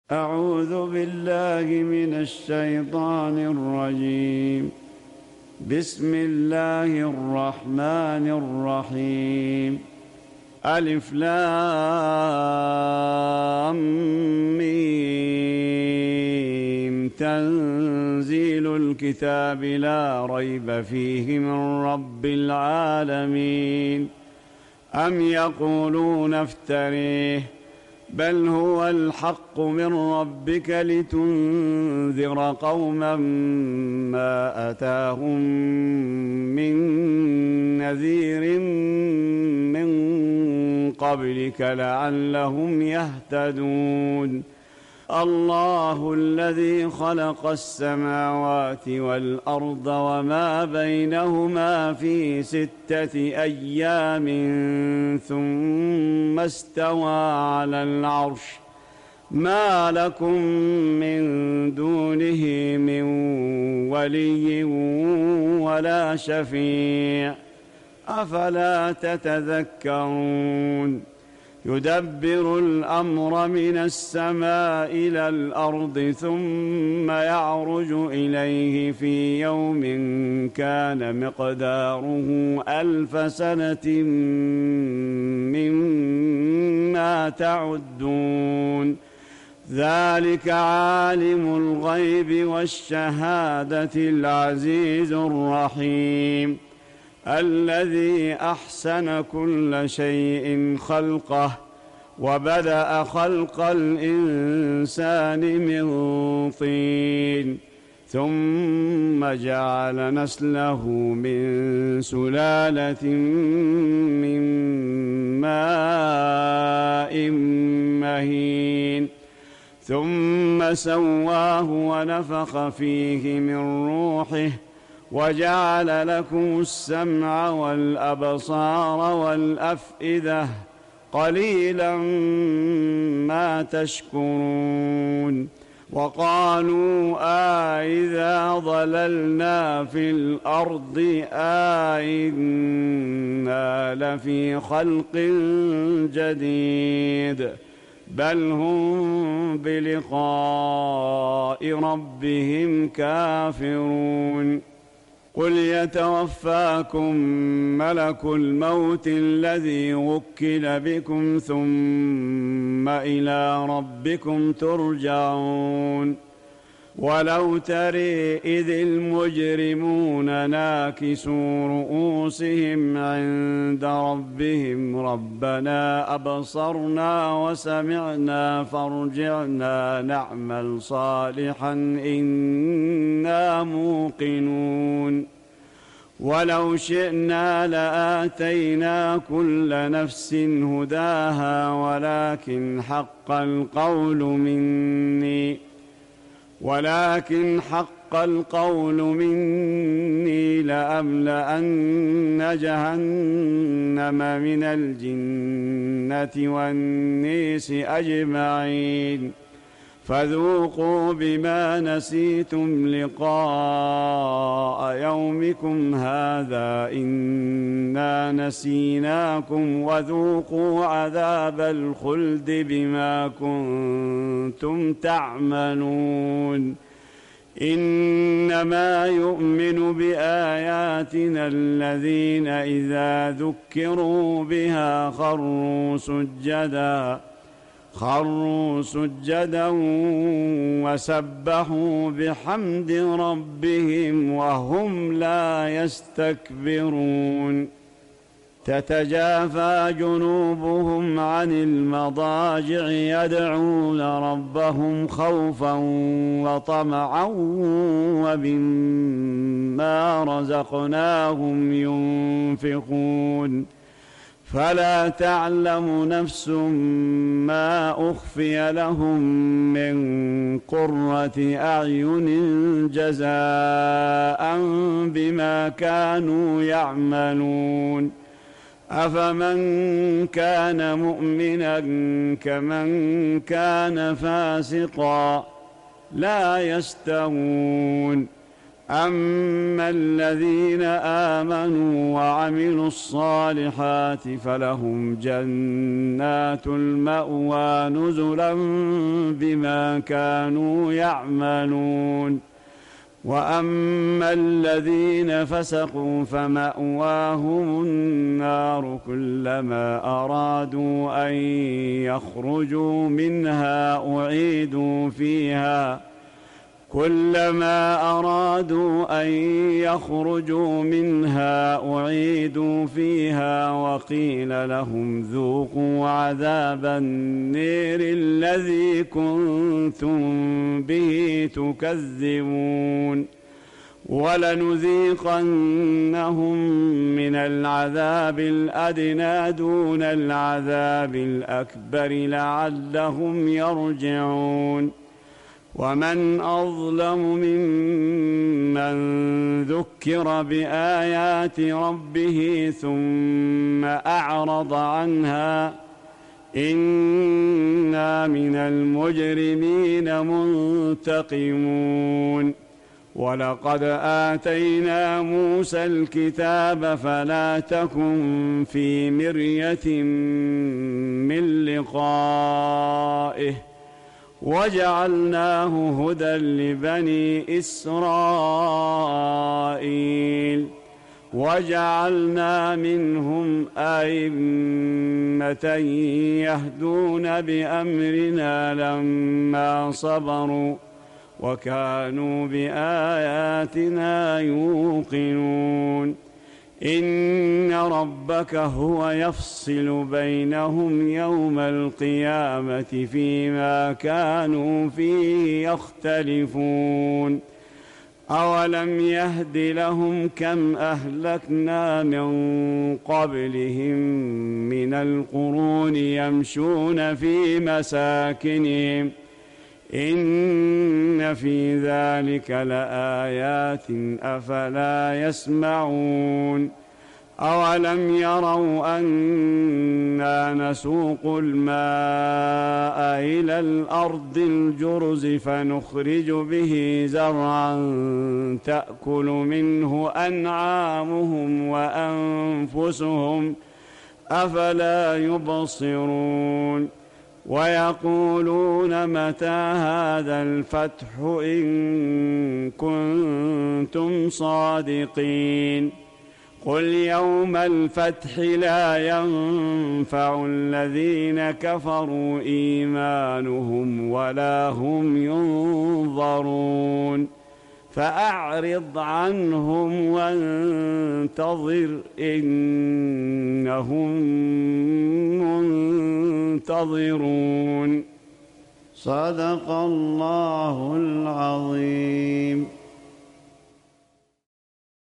أعوذ بالله من الشيطان الرجيم. بسم الله الرحمن الرحيم. ألف لام ميم. تنزيل الكتاب لا ريب فيه من رب العالمين. أم يقولون افتريه بل هو الحق من ربك لتنذر قوما ما أتاهم من نذير من قبلك لعلهم يهتدون. الله الذي خلق السماوات والأرض وما بينهما في 6 أيام ثم استوى على العرش. ما لكم من دونه من ولي ولا شفيع أفلا تتذكرون. يدبر الأمر من السماء إلى الأرض ثم يعرج إليه في يوم كان مقداره 1000 سنة مما تعدون. ذلك عالم الغيب والشهادة العزيز الرحيم الذي أحسن كل شيء خلقه وبدأ خلق الإنسان من طين ثم جعل نسله من سلالة من ماء مهين ثم سواه ونفخ فيه من روحه وجعل لكم السمع والأبصار والأفئدة قليلا ما تشكرون. وقالوا أإذا ضللنا في الأرض أإنا لفي خلق جديد بل هم بلقاء ربهم كافرون. قل يتوفاكم ملك الموت الذي وكل بكم ثم إلى ربكم ترجعون. ولو ترى إذ المجرمون ناكسوا رؤوسهم عند ربهم ربنا أبصرنا وسمعنا فارجعنا نعمل صالحا إنا موقنون. ولو شئنا لآتينا كل نفس هداها ولكن حق القول مني لأملأن جهنم من الجنة والناس أجمعين. فذوقوا بما نسيتم لقاء يومكم هذا إنا نسيناكم وذوقوا عذاب الخلد بما كنتم تعملون. إنما يؤمن بآياتنا الذين إذا ذكروا بها خروا سجدا وسبحوا بحمد ربهم وهم لا يستكبرون. تتجافى جنوبهم عن المضاجع يدعون ربهم خوفا وطمعا ومما رزقناهم ينفقون. فلا تعلم نفس ما أخفي لهم من قرة أعين جزاء بما كانوا يعملون. أفمن كان مؤمنا كمن كان فاسقا لا يستوون. أما الذين آمنوا وعملوا الصالحات فلهم جنات المأوى نزلا بما كانوا يعملون. وأما الذين فسقوا فمأواهم النار كلما أرادوا أن يخرجوا منها أعيدوا فيها وقيل لهم ذوقوا عذاب النير الذي كنتم به تكذبون. ولنذيقنهم من العذاب الأدنى دون العذاب الأكبر لعلهم يرجعون. ومن أظلم ممن ذكر بآيات ربه ثم أعرض عنها إنا من المجرمين منتقمون. ولقد آتينا موسى الكتاب فلا تكن في مرية من لقائه وجعلناه هدى لبني إسرائيل وجعلنا منهم أئمة يهدون بأمرنا لما صبروا وكانوا بآياتنا يوقنون. إن ربك هو يفصل بينهم يوم القيامة فيما كانوا فيه يختلفون. أولم يهد لهم كم أهلكنا من قبلهم من القرون يمشون في مساكنهم إن في ذلك لآيات أفلا يسمعون. أولم يروا أنا نسوق الماء إلى الأرض الجرز فنخرج به زرعا تأكل منه أنعامهم وأنفسهم أفلا يبصرون. ويقولون متى هذا الفتح إن كنتم صادقين قل يوم الفتح لا ينفع الذين كفروا إيمانهم ولا هم ينظرون. فأعرض عنهم وانتظر إنهم منتظرون. صدق الله العظيم.